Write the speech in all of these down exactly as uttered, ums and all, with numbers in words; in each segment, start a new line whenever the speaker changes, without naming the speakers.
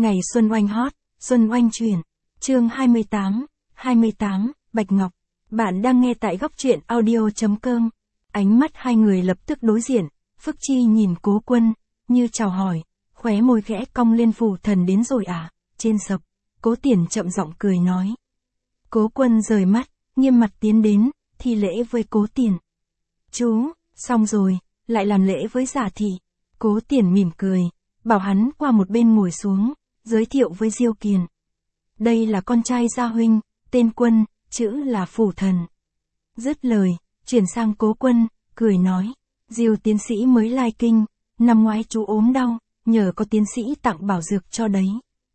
Ngày Xuân Oanh hot, Xuân Oanh chuyển. Chương hai mươi tám, hai mươi tám, Bạch Ngọc. Bạn đang nghe tại góc truyện audio.com. Ánh mắt hai người lập tức đối diện, Phước Chi nhìn Cố Quân, như chào hỏi, khóe môi khẽ cong lên. Phù thần đến rồi à? Trên sập, Cố Tiền chậm giọng cười nói. Cố Quân rời mắt, nghiêm mặt tiến đến, thi lễ với Cố Tiền. Chú, xong rồi, lại làm lễ với Giả Thị. Cố Tiền mỉm cười, bảo hắn qua một bên ngồi xuống, giới thiệu với Diêu Kiền. Đây là con trai Gia huynh, tên Quân, chữ là Phủ Thần. Dứt lời, chuyển sang Cố Quân, cười nói, Diêu tiến sĩ mới lai kinh, năm ngoái chú ốm đau, nhờ có tiến sĩ tặng bảo dược cho đấy.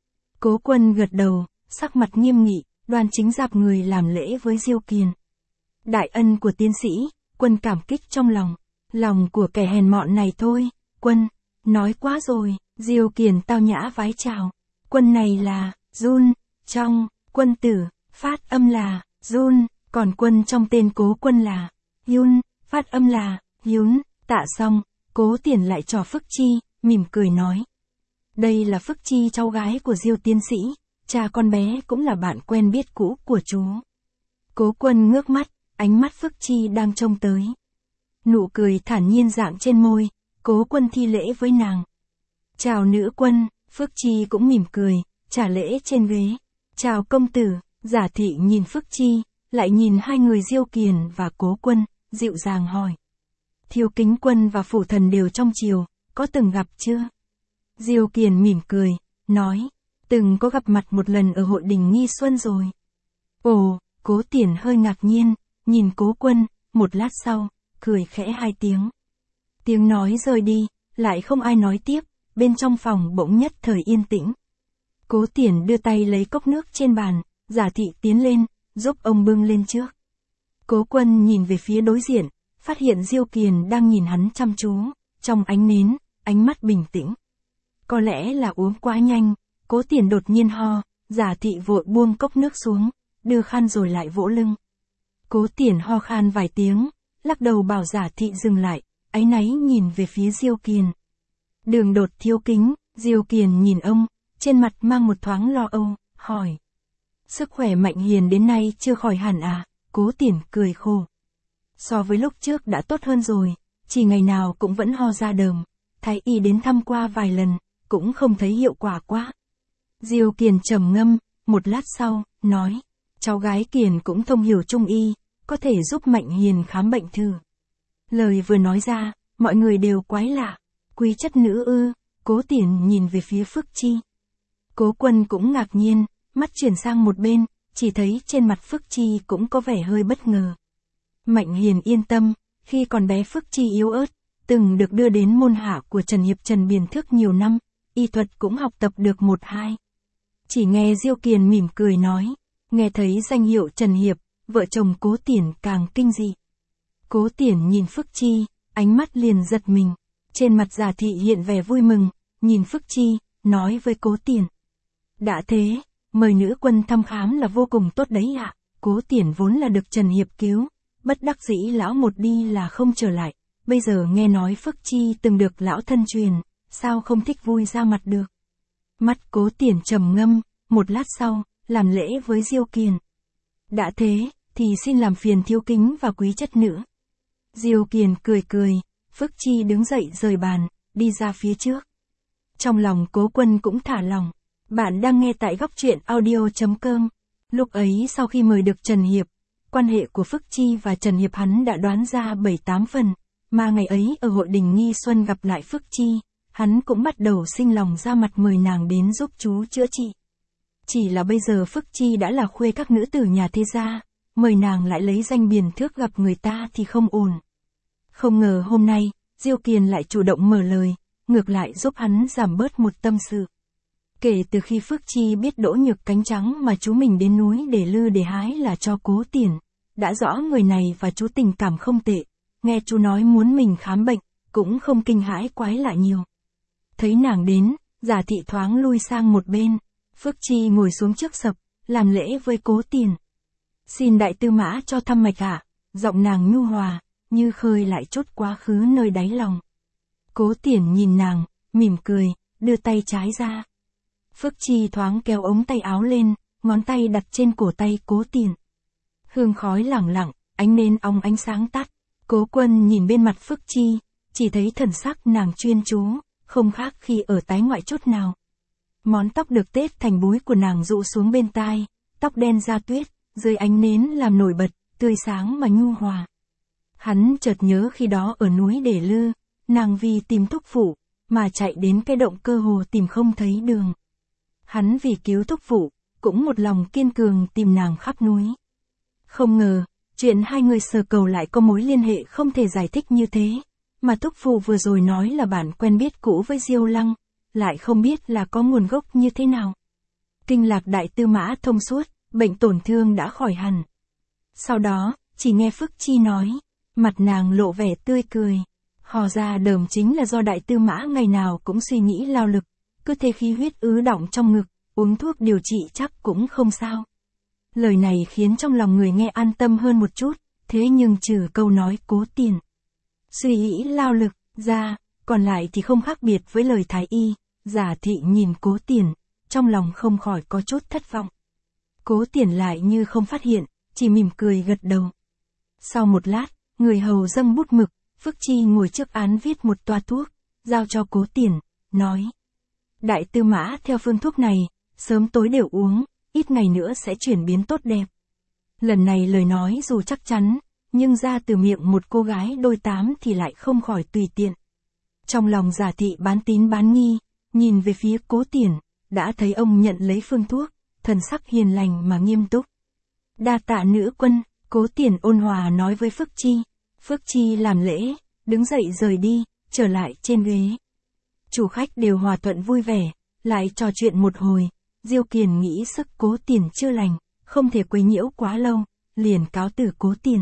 Cố Quân gật đầu, sắc mặt nghiêm nghị, đoan chính dạp người làm lễ với Diêu Kiền. Đại ân của tiến sĩ, Quân cảm kích trong lòng, lòng của kẻ hèn mọn này thôi. Quân, nói quá rồi. Diêu Kiền tao nhã vái chào. Quân này là Jun, trong Quân tử, phát âm là Jun, còn Quân trong tên Cố Quân là Yun, phát âm là Yun. Tạ xong, Cố Tiền lại trò Phước Chi, mỉm cười nói. Đây là Phước Chi, cháu gái của Diêu tiến sĩ, cha con bé cũng là bạn quen biết cũ của chú. Cố Quân ngước mắt, ánh mắt Phước Chi đang trông tới. Nụ cười thản nhiên dạng trên môi, Cố Quân thi lễ với nàng. Chào nữ quân, Phước Chi cũng mỉm cười, trả lễ trên ghế. Chào công tử. Giả Thị nhìn Phước Chi, lại nhìn hai người Diêu Kiền và Cố Quân, dịu dàng hỏi. Thiếu Kính Quân và Phủ Thần đều trong triều, có từng gặp chưa? Diêu Kiền mỉm cười, nói, từng có gặp mặt một lần ở hội đình Nghi Xuân rồi. Ồ, Cố Tiền hơi ngạc nhiên, nhìn Cố Quân, một lát sau, cười khẽ hai tiếng. Tiếng nói rời đi, lại không ai nói tiếp, bên trong phòng bỗng nhất thời yên tĩnh. Cố Tiền đưa tay lấy cốc nước trên bàn, Giả Thị tiến lên, giúp ông bưng lên trước. Cố Quân nhìn về phía đối diện, phát hiện Diêu Kiền đang nhìn hắn chăm chú, trong ánh nến, ánh mắt bình tĩnh. Có lẽ là uống quá nhanh, Cố Tiền đột nhiên ho, Giả Thị vội buông cốc nước xuống, đưa khăn rồi lại vỗ lưng. Cố Tiền ho khan vài tiếng, lắc đầu bảo Giả Thị dừng lại, áy náy nhìn về phía Diêu Kiền. Đường Đột thiếu kính. Diêu Kiền nhìn ông, trên mặt mang một thoáng lo âu, hỏi. Sức khỏe Mạnh Hiền đến nay chưa khỏi hẳn à? Cố Tiền cười khổ. So với lúc trước đã tốt hơn rồi, chỉ ngày nào cũng vẫn ho ra đờm. Thái y đến thăm qua vài lần, cũng không thấy hiệu quả quá. Diêu Kiền trầm ngâm, một lát sau, nói. Cháu gái Kiền cũng thông hiểu trung y, có thể giúp Mạnh Hiền khám bệnh thử. Lời vừa nói ra, mọi người đều quái lạ. Quý chất nữ ư? Cố Tiền nhìn về phía Phước Chi. Cố Quân cũng ngạc nhiên, mắt chuyển sang một bên, chỉ thấy trên mặt Phước Chi cũng có vẻ hơi bất ngờ. Mạnh Hiền yên tâm, khi còn bé Phước Chi yếu ớt, từng được đưa đến môn hạ của Trần Hiệp Trần Biền Thước nhiều năm, y thuật cũng học tập được một hai. Chỉ nghe Diêu Kiền mỉm cười nói, nghe thấy danh hiệu Trần Hiệp, vợ chồng Cố Tiền càng kinh dị. Cố Tiền nhìn Phước Chi, ánh mắt liền giật mình. Trên mặt Giả Thị hiện vẻ vui mừng, nhìn Phước Chi, nói với Cố Tiền. Đã thế, mời nữ quân thăm khám là vô cùng tốt đấy ạ. Cố Tiền vốn là được Trần Hiệp cứu, bất đắc dĩ lão một đi là không trở lại. Bây giờ nghe nói Phước Chi từng được lão thân truyền, sao không thích vui ra mặt được. Mắt Cố Tiền trầm ngâm, một lát sau, làm lễ với Diêu Kiền. Đã thế, thì xin làm phiền thiếu kính và quý chất nữ. Diêu Kiền cười cười. Phước Chi đứng dậy rời bàn, đi ra phía trước. Trong lòng Cố Quân cũng thả lòng. Bạn đang nghe tại góc truyện audio.com. Lúc ấy sau khi mời được Trần Hiệp, quan hệ của Phước Chi và Trần Hiệp hắn đã đoán ra bảy tám phần, mà ngày ấy ở hội đình Nghi Xuân gặp lại Phước Chi, hắn cũng bắt đầu sinh lòng ra mặt mời nàng đến giúp chú chữa trị. Chỉ là bây giờ Phước Chi đã là khuê các nữ tử nhà thế gia, mời nàng lại lấy danh Biền Thước gặp người ta thì không ổn. Không ngờ hôm nay, Diêu Kiền lại chủ động mở lời, ngược lại giúp hắn giảm bớt một tâm sự. Kể từ khi Phước Chi biết Đỗ Nhược Cánh Trắng mà chú mình đến núi để lư để hái là cho Cố Tiền, đã rõ người này và chú tình cảm không tệ, nghe chú nói muốn mình khám bệnh, cũng không kinh hãi quái lạ nhiều. Thấy nàng đến, Giả Thị thoáng lui sang một bên, Phước Chi ngồi xuống trước sập, làm lễ với Cố Tiền. Xin đại tư mã cho thăm mạch ạ. Giọng nàng nhu hòa, như khơi lại chút quá khứ nơi đáy lòng. Cố Tiền nhìn nàng, mỉm cười, đưa tay trái ra. Phước Chi thoáng kéo ống tay áo lên, ngón tay đặt trên cổ tay Cố Tiền. Hương khói lẳng lặng, ánh nến óng ánh sáng tắt. Cố Quân nhìn bên mặt Phước Chi, chỉ thấy thần sắc nàng chuyên chú, không khác khi ở tái ngoại chút nào. Món tóc được tết thành búi của nàng rũ xuống bên tai, tóc đen da tuyết, dưới ánh nến làm nổi bật, tươi sáng mà nhu hòa. Hắn chợt nhớ khi đó ở núi Để Lư, nàng vì tìm thúc phụ, mà chạy đến cái động cơ hồ tìm không thấy đường. Hắn vì cứu thúc phụ, cũng một lòng kiên cường tìm nàng khắp núi. Không ngờ, chuyện hai người sờ cầu lại có mối liên hệ không thể giải thích như thế, mà thúc phụ vừa rồi nói là bạn quen biết cũ với Diêu Lăng, lại không biết là có nguồn gốc như thế nào. Kinh lạc đại tư mã thông suốt, bệnh tổn thương đã khỏi hẳn. Sau đó, chỉ nghe Phước Chi nói, mặt nàng lộ vẻ tươi cười. Hò ra đờm chính là do đại tư mã ngày nào cũng suy nghĩ lao lực, cứ thế khí huyết ứ đọng trong ngực, uống thuốc điều trị chắc cũng không sao. Lời này khiến trong lòng người nghe an tâm hơn một chút, thế nhưng trừ câu nói Cố Tiền suy nghĩ lao lực ra, còn lại thì không khác biệt với lời thái y. Giả thị nhìn Cố Tiền, trong lòng không khỏi có chút thất vọng. Cố Tiền lại như không phát hiện, chỉ mỉm cười gật đầu. Sau một lát, người hầu dâng bút mực, Phước Chi ngồi trước án viết một toa thuốc, giao cho Cố Tiền, nói. Đại tư mã theo phương thuốc này, sớm tối đều uống, ít ngày nữa sẽ chuyển biến tốt đẹp. Lần này lời nói dù chắc chắn, nhưng ra từ miệng một cô gái đôi tám thì lại không khỏi tùy tiện. Trong lòng Giả thị bán tín bán nghi, nhìn về phía Cố Tiền, đã thấy ông nhận lấy phương thuốc, thần sắc hiền lành mà nghiêm túc. Đa tạ nữ quân, Cố Tiền ôn hòa nói với Phước Chi. Phước Chi làm lễ, đứng dậy rời đi, trở lại trên ghế. Chủ khách đều hòa thuận vui vẻ, lại trò chuyện một hồi. Diêu Kiền nghĩ sức Cố Tiền chưa lành, không thể quấy nhiễu quá lâu, liền cáo từ Cố Tiền.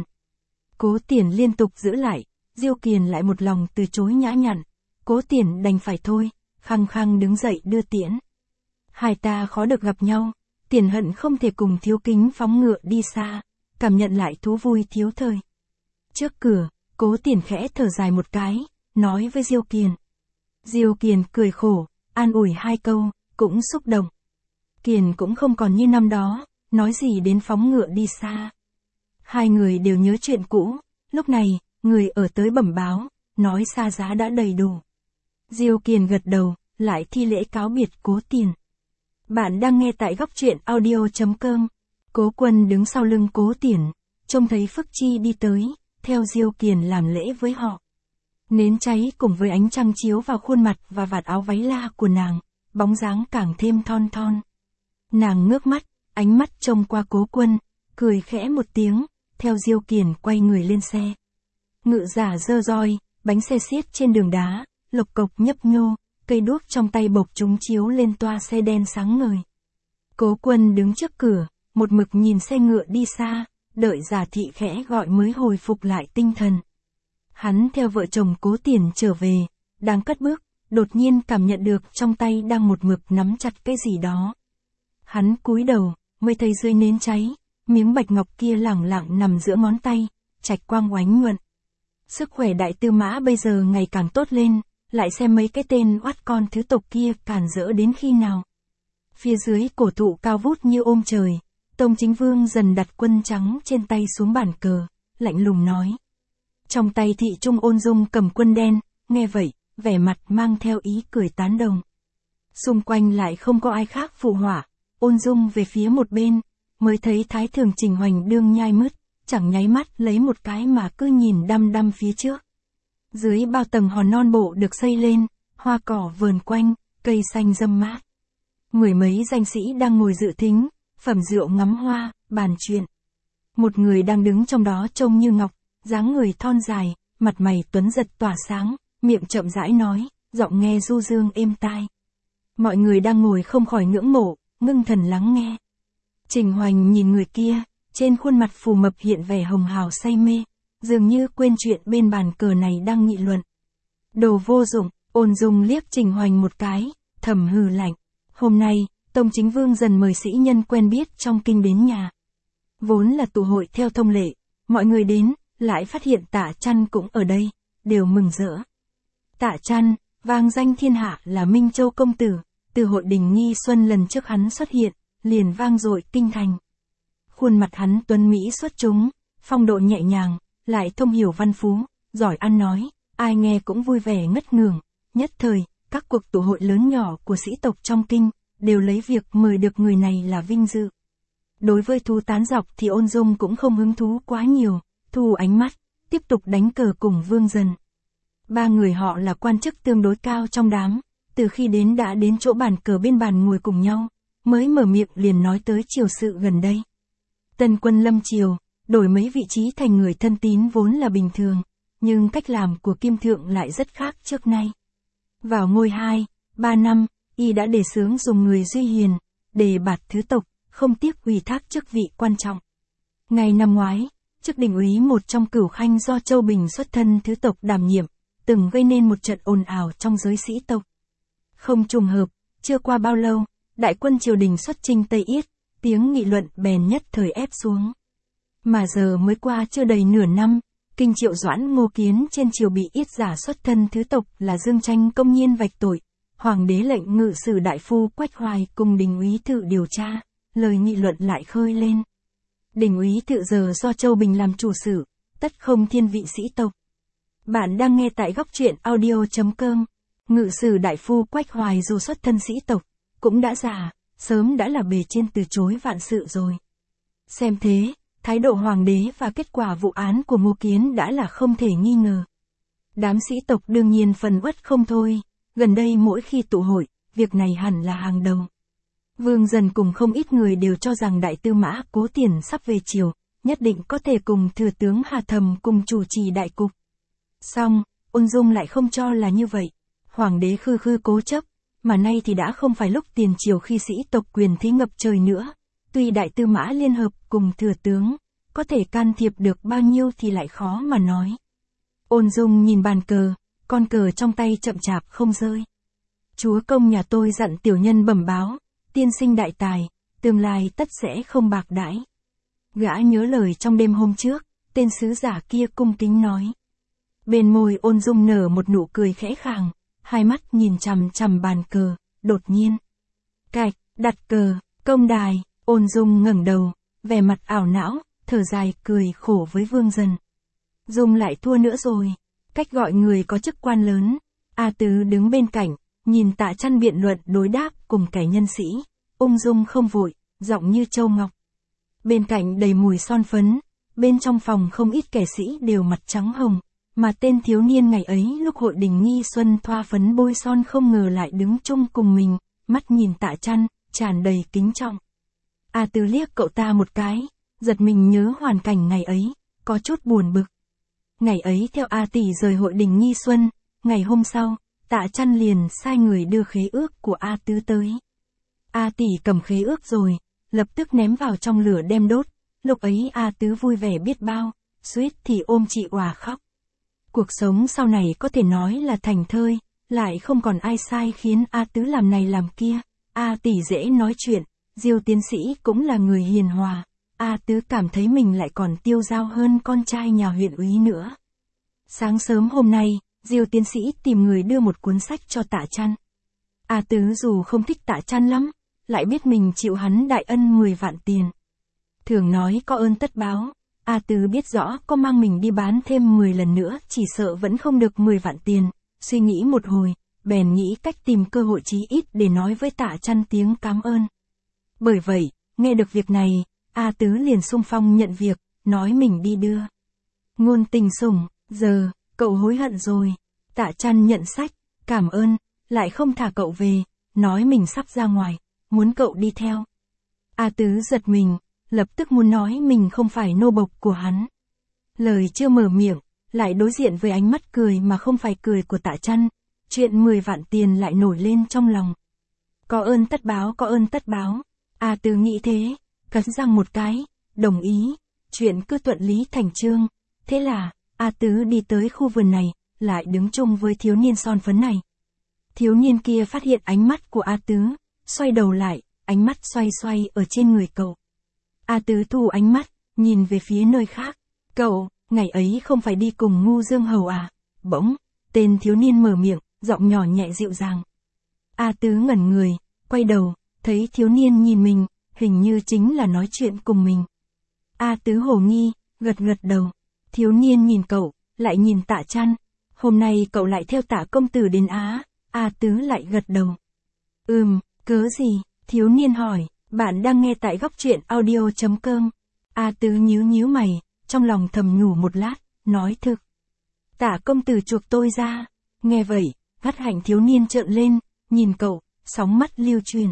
Cố Tiền liên tục giữ lại, Diêu Kiền lại một lòng từ chối nhã nhặn. Cố Tiền đành phải thôi, khăng khăng đứng dậy đưa tiễn. Hai ta khó được gặp nhau, Tiền hận không thể cùng Thiếu Kính phóng ngựa đi xa, cảm nhận lại thú vui thiếu thời. Trước cửa, Cố Tiền khẽ thở dài một cái, nói với Diêu Kiền. Diêu Kiền cười khổ, an ủi hai câu, cũng xúc động. Kiền cũng không còn như năm đó, nói gì đến phóng ngựa đi xa. Hai người đều nhớ chuyện cũ, lúc này, người ở tới bẩm báo, nói xa giá đã đầy đủ. Diêu Kiền gật đầu, lại thi lễ cáo biệt Cố Tiền. Bạn đang nghe tại góc truyện audio chấm com. Cố Quân đứng sau lưng Cố Tiền, trông thấy Phước Chi đi tới, theo Diêu Kiền làm lễ với họ. Nến cháy cùng với ánh trăng chiếu vào khuôn mặt và vạt áo váy la của nàng, bóng dáng càng thêm thon thon. Nàng ngước mắt, ánh mắt trông qua Cố Quân, cười khẽ một tiếng, theo Diêu Kiền quay người lên xe. Ngự giả giơ roi, bánh xe xiết trên đường đá, lộc cộc nhấp nhô, cây đuốc trong tay bộc chúng chiếu lên toa xe đen sáng ngời. Cố Quân đứng trước cửa, một mực nhìn xe ngựa đi xa, đợi Giả thị khẽ gọi mới hồi phục lại tinh thần. Hắn theo vợ chồng Cố Tiền trở về, đang cất bước, đột nhiên cảm nhận được trong tay đang một mực nắm chặt cái gì đó. Hắn cúi đầu, mới thấy dưới nến cháy, miếng bạch ngọc kia lẳng lặng nằm giữa ngón tay, trạch quang oánh nhuận. Sức khỏe đại tư mã bây giờ ngày càng tốt lên, lại xem mấy cái tên oát con thứ tộc kia càn rỡ đến khi nào. Phía dưới cổ thụ cao vút như ôm trời, Tông Chính Vương dần đặt quân trắng trên tay xuống bàn cờ, lạnh lùng nói. Trong tay thị trung Ôn Dung cầm quân đen, nghe vậy, vẻ mặt mang theo ý cười tán đồng. Xung quanh lại không có ai khác phụ họa, Ôn Dung về phía một bên, mới thấy Thái Thường Trình Hoành đương nhai mứt, chẳng nháy mắt lấy một cái mà cứ nhìn đăm đăm phía trước. Dưới bao tầng hòn non bộ được xây lên, hoa cỏ vờn quanh, cây xanh râm mát. Mười mấy danh sĩ đang ngồi dự thính, phẩm rượu ngắm hoa, bàn chuyện. Một người đang đứng trong đó trông như ngọc, dáng người thon dài, mặt mày tuấn giật tỏa sáng, miệng chậm rãi nói, giọng nghe du dương êm tai. Mọi người đang ngồi không khỏi ngưỡng mộ, ngưng thần lắng nghe. Trình Hoành nhìn người kia, trên khuôn mặt phù mập hiện vẻ hồng hào say mê, dường như quên chuyện bên bàn cờ này đang nghị luận. Đồ vô dụng, Ôn Dung liếc Trình Hoành một cái, thầm hừ lạnh. Hôm nay, Tông Chính Vương dần mời sĩ nhân quen biết trong kinh đến nhà. Vốn là tụ hội theo thông lệ, mọi người đến, lại phát hiện Tạ Trăn cũng ở đây, đều mừng rỡ. Tạ Trăn, vang danh thiên hạ là Minh Châu công tử, Từ hội đình nghi xuân lần trước hắn xuất hiện, liền vang dội kinh thành. Khuôn mặt hắn tuấn mỹ xuất chúng, phong độ nhẹ nhàng, lại thông hiểu văn phú, giỏi ăn nói, ai nghe cũng vui vẻ ngất ngưởng. Nhất thời, các cuộc tụ hội lớn nhỏ của sĩ tộc trong kinh, đều lấy việc mời được người này là vinh dự. Đối với thú tán dọc thì Ôn Dung cũng không hứng thú quá nhiều, thu ánh mắt, tiếp tục đánh cờ cùng Vương Dần. Ba người họ là quan chức tương đối cao trong đám, từ khi đến đã đến chỗ bàn cờ bên bàn ngồi cùng nhau, mới mở miệng liền nói tới triều sự gần đây. Tân quân lâm triều, đổi mấy vị trí thành người thân tín vốn là bình thường, nhưng cách làm của Kim Thượng lại rất khác trước nay. Vào ngôi hai, ba năm, y đã đề xướng dùng người duy hiền, đề bạt thứ tộc, không tiếc ủy thác chức vị quan trọng. Ngày năm ngoái, chức đình úy một trong cửu khanh do Châu Bình xuất thân thứ tộc đảm nhiệm, từng gây nên một trận ồn ào trong giới sĩ tộc. Không trùng hợp, chưa qua bao lâu, đại quân triều đình xuất chinh Tây Yết, tiếng nghị luận bèn nhất thời ép xuống. Mà giờ mới qua chưa đầy nửa năm, kinh Triệu Doãn Ngô Kiến trên triều bị Yết giả xuất thân thứ tộc là Dương Tranh công nhiên vạch tội, hoàng đế lệnh ngự sử đại phu Quách Hoài cùng đình úy Thự điều tra, lời nghị luận lại khơi lên. Đình úy Thự giờ do Châu Bình làm chủ sử, tất không thiên vị sĩ tộc. Bạn đang nghe tại góc truyện audio chấm com. Ngự sử đại phu Quách Hoài dù xuất thân sĩ tộc, cũng đã già, sớm đã là bề trên từ chối vạn sự rồi. Xem thế, thái độ hoàng đế và kết quả vụ án của Ngô Kiến đã là không thể nghi ngờ. Đám sĩ tộc đương nhiên phần uất không thôi, gần đây mỗi khi tụ hội, việc này hẳn là hàng đầu. Vương Dần cùng không ít người đều cho rằng đại tư mã Cố Tiền sắp về triều, nhất định có thể cùng thừa tướng Hà Thầm cùng chủ trì đại cục. Song, Ôn Dung lại không cho là như vậy. Hoàng đế khư khư cố chấp, mà nay thì đã không phải lúc tiền triều khi sĩ tộc quyền thế ngập trời nữa. Tuy đại tư mã liên hợp cùng thừa tướng, có thể can thiệp được bao nhiêu thì lại khó mà nói. Ôn Dung nhìn bàn cờ, con cờ trong tay chậm chạp không rơi. Chúa công nhà tôi dặn tiểu nhân bẩm báo, tiên sinh đại tài, tương lai tất sẽ không bạc đãi. Gã nhớ lời trong đêm hôm trước, tên sứ giả kia cung kính nói. Bên môi Ôn Dung nở một nụ cười khẽ khàng, hai mắt nhìn chằm chằm bàn cờ, đột nhiên. Cạch, đặt cờ, công đài, Ôn Dung ngẩng đầu, vẻ mặt ảo não, thở dài cười khổ với Vương Dần. Dung lại thua nữa rồi, cách gọi người có chức quan lớn. A Tứ đứng bên cạnh, nhìn Tạ Chăn biện luận đối đáp cùng kẻ nhân sĩ, ung dung không vội, giọng như châu ngọc. Bên cạnh đầy mùi son phấn, bên trong phòng không ít kẻ sĩ đều mặt trắng hồng, mà tên thiếu niên ngày ấy lúc hội đình nghi xuân thoa phấn bôi son không ngờ lại đứng chung cùng mình, mắt nhìn Tạ Chăn, tràn đầy kính trọng. A Tứ liếc cậu ta một cái, giật mình nhớ hoàn cảnh ngày ấy, có chút buồn bực. Ngày ấy theo A Tỷ rời hội đình nghi xuân, ngày hôm sau, Tạ Chăn liền sai người đưa khế ước của A Tứ tới. A Tỷ cầm khế ước rồi, lập tức ném vào trong lửa đem đốt, lúc ấy A Tứ vui vẻ biết bao, suýt thì ôm chị òa khóc. Cuộc sống sau này có thể nói là thành thơi, lại không còn ai sai khiến A Tứ làm này làm kia. A Tỷ dễ nói chuyện, Diêu tiến sĩ cũng là người hiền hòa, A Tứ cảm thấy mình lại còn tiêu dao hơn con trai nhà huyện úy nữa. Sáng sớm hôm nay, Diêu tiến sĩ tìm người đưa một cuốn sách cho Tạ Chăn. A Tứ dù không thích Tạ Chăn lắm, lại biết mình chịu hắn đại ân mười vạn tiền. Thường nói có ơn tất báo, A Tứ biết rõ có mang mình đi bán thêm mười lần nữa chỉ sợ vẫn không được mười vạn tiền, suy nghĩ một hồi, bèn nghĩ cách tìm cơ hội chí ít để nói với Tạ Chăn tiếng cảm ơn. Bởi vậy, nghe được việc này, A Tứ liền xung phong nhận việc, nói mình đi đưa. Ngôn tình sủng, giờ, cậu hối hận rồi. Tạ Chăn nhận sách, cảm ơn, lại không thả cậu về, nói mình sắp ra ngoài, muốn cậu đi theo. A Tứ giật mình, lập tức muốn nói mình không phải nô bộc của hắn. Lời chưa mở miệng, lại đối diện với ánh mắt cười mà không phải cười của Tạ Chăn, chuyện mười vạn tiền lại nổi lên trong lòng. Có ơn tất báo, có ơn tất báo. A Tứ nghĩ thế, cắn răng một cái, đồng ý, chuyện cứ thuận lý thành chương. Thế là, A Tứ đi tới khu vườn này, lại đứng chung với thiếu niên son phấn này. Thiếu niên kia phát hiện ánh mắt của A Tứ, xoay đầu lại, ánh mắt xoay xoay ở trên người cậu. A Tứ thu ánh mắt, nhìn về phía nơi khác. Cậu, ngày ấy không phải đi cùng Ngu Dương Hầu à? Bỗng, tên thiếu niên mở miệng, giọng nhỏ nhẹ dịu dàng. A Tứ ngẩn người, quay đầu, thấy thiếu niên nhìn mình, hình như chính là nói chuyện cùng mình. A Tứ hồ nghi, gật gật đầu. Thiếu niên nhìn cậu, lại nhìn Tạ Chăn. Hôm nay cậu lại theo Tạ công tử đến Á. A Tứ lại gật đầu. Ừm, cớ gì? Thiếu niên hỏi. Bạn đang nghe tại góc truyện audio.com. A Tứ nhíu nhíu mày, trong lòng thầm nhủ một lát, nói thực. Tạ công tử chuộc tôi ra. Nghe vậy, gắt hạnh thiếu niên trợn lên, nhìn cậu, sóng mắt lưu truyền.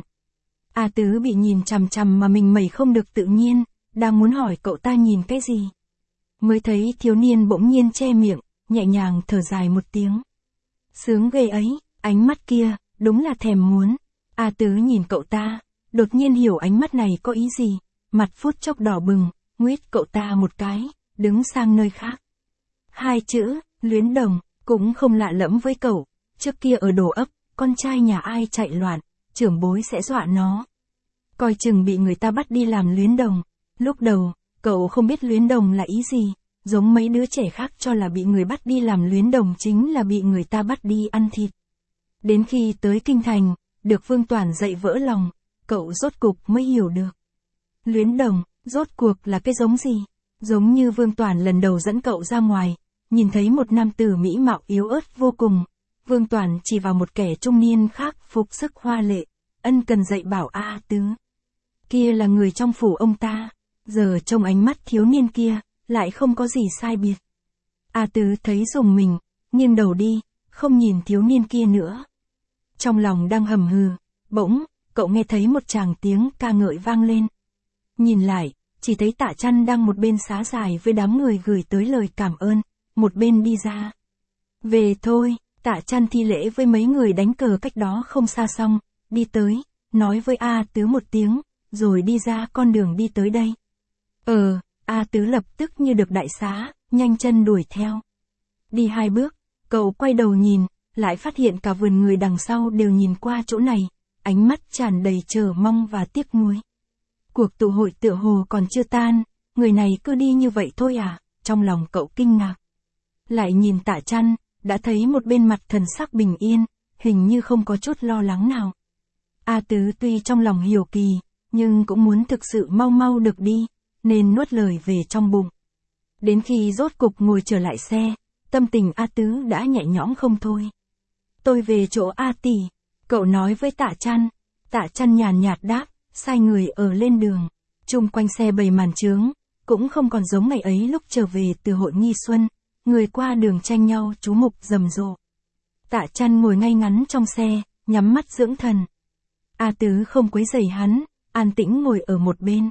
A Tứ bị nhìn chằm chằm mà mình mẩy không được tự nhiên, đang muốn hỏi cậu ta nhìn cái gì. Mới thấy thiếu niên bỗng nhiên che miệng, nhẹ nhàng thở dài một tiếng. Sướng ghê ấy, ánh mắt kia, đúng là thèm muốn. A Tứ nhìn cậu ta, đột nhiên hiểu ánh mắt này có ý gì, mặt phút chốc đỏ bừng, nguyết cậu ta một cái, đứng sang nơi khác. Hai chữ, luyến đồng, cũng không lạ lẫm với cậu, trước kia ở Đồ Ấp, con trai nhà ai chạy loạn, trưởng bối sẽ dọa nó. Coi chừng bị người ta bắt đi làm luyến đồng. Lúc đầu, cậu không biết luyến đồng là ý gì, giống mấy đứa trẻ khác cho là bị người bắt đi làm luyến đồng chính là bị người ta bắt đi ăn thịt. Đến khi tới Kinh Thành, được Vương Toản dạy vỡ lòng, cậu rốt cục mới hiểu được. Luyến đồng, rốt cuộc là cái giống gì? Giống như Vương Toản lần đầu dẫn cậu ra ngoài, nhìn thấy một nam tử mỹ mạo yếu ớt vô cùng. Vương Toản chỉ vào một kẻ trung niên khác phục sức hoa lệ, ân cần dạy bảo A Tứ. Kia là người trong phủ ông ta, giờ trong ánh mắt thiếu niên kia, lại không có gì sai biệt. A Tứ thấy rùng mình, nghiêng đầu đi, không nhìn thiếu niên kia nữa. Trong lòng đang hầm hừ, bỗng, cậu nghe thấy một tràng tiếng ca ngợi vang lên. Nhìn lại, chỉ thấy Tạ Chăn đang một bên xá dài với đám người gửi tới lời cảm ơn, một bên đi ra. Về thôi, Tạ Chăn thi lễ với mấy người đánh cờ cách đó không xa xong, đi tới, nói với A Tứ một tiếng, rồi đi ra con đường đi tới đây. Ờ, A Tứ lập tức như được đại xá, nhanh chân đuổi theo. Đi hai bước, cậu quay đầu nhìn, lại phát hiện cả vườn người đằng sau đều nhìn qua chỗ này, ánh mắt tràn đầy chờ mong và tiếc nuối. Cuộc tụ hội tựa hồ còn chưa tan, người này cứ đi như vậy thôi à, trong lòng cậu kinh ngạc. Lại nhìn Tạ Chăn, đã thấy một bên mặt thần sắc bình yên, hình như không có chút lo lắng nào. A Tứ tuy trong lòng hiểu kỳ, nhưng cũng muốn thực sự mau mau được đi, nên nuốt lời về trong bụng. Đến khi rốt cục ngồi trở lại xe, tâm tình A Tứ đã nhẹ nhõm không thôi. Tôi về chỗ A tỷ, cậu nói với Tạ Chăn. Tạ Chăn nhàn nhạt đáp, sai người ở lên đường. Chung quanh xe bầy màn trướng, cũng không còn giống ngày ấy lúc trở về từ hội nghi xuân, người qua đường tranh nhau chú mục rầm rộ. Tạ Chăn ngồi ngay ngắn trong xe, nhắm mắt dưỡng thần. A Tứ không quấy rầy hắn, an tĩnh ngồi ở một bên.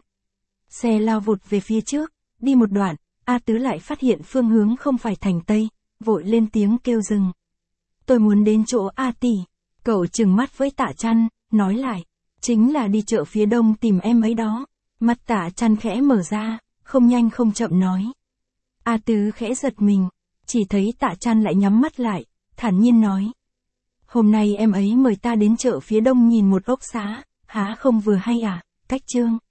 Xe lao vụt về phía trước, đi một đoạn, A Tứ lại phát hiện phương hướng không phải thành Tây, vội lên tiếng kêu dừng. Tôi muốn đến chỗ A tỷ. Cậu trừng mắt với Tạ Chăn, nói lại, chính là đi chợ phía đông tìm em ấy đó. Mắt Tạ Chăn khẽ mở ra, không nhanh không chậm nói. A Tứ khẽ giật mình, chỉ thấy Tạ Chăn lại nhắm mắt lại, thản nhiên nói. Hôm nay em ấy mời ta đến chợ phía đông nhìn một ốc xá, há không vừa hay à, cách chương.